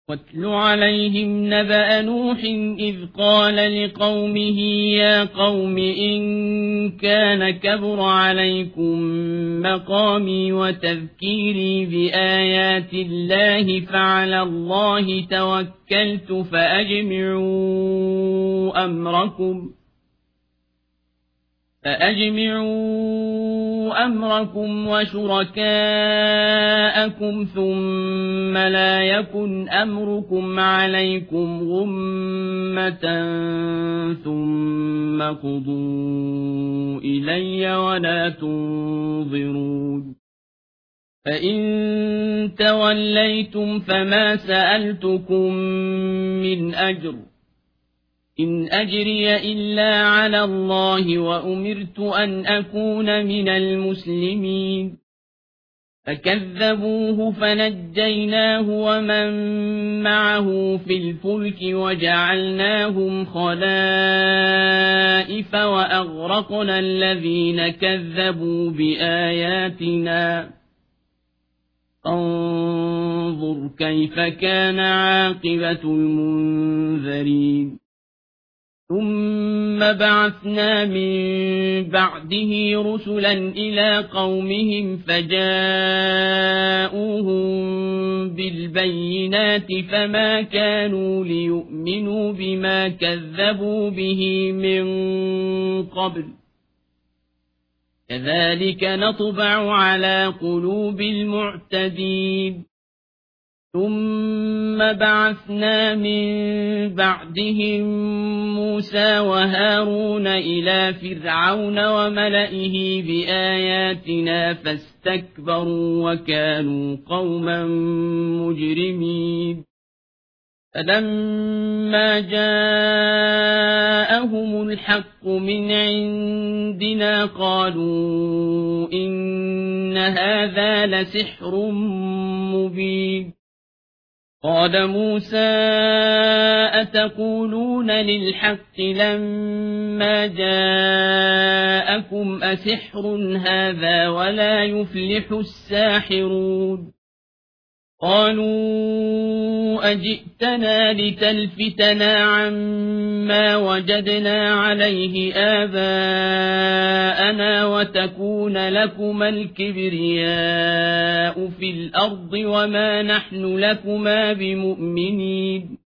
واتل عليهم نبأ نوح إذ قال لقومه يا قوم إن كان كبر عليكم مقامي وتذكيري بآيات الله فعلى الله توكلت فأجمعوا أمركم وشركاءكم ثم لا يكن أمركم عليكم غمة ثم قضوا إلي ولا تنظرون فإن توليتم فما سألتكم من أجر إن أجري إلا على الله وأمرت أن أكون من المسلمين فكذبوه فنجيناه ومن معه في الفلك وجعلناهم خلائف وأغرقنا الذين كذبوا بآياتنا انظر كيف كان عاقبة المنذرين ثم بعثنا من بعده رسلا إلى قومهم فجاءوهم بالبينات فما كانوا ليؤمنوا بما كذبوا به من قبل كذلك نطبع على قلوب المعتدين ثم بعثنا من بعدهم موسى وهارون إلى فرعون وملئه بآياتنا فاستكبروا وكانوا قوما مجرمين فلما جاءهم الحق من عندنا قالوا إن هذا لسحر مبين قال موسى أتقولون للحق لما جاءكم أسحر هذا ولا يفلح الساحرون قالوا أجئتنا لتلفتنا عما وجدنا عليه آباءنا وتكون لكما الكبرياء في الأرض وما نحن لكما بمؤمنين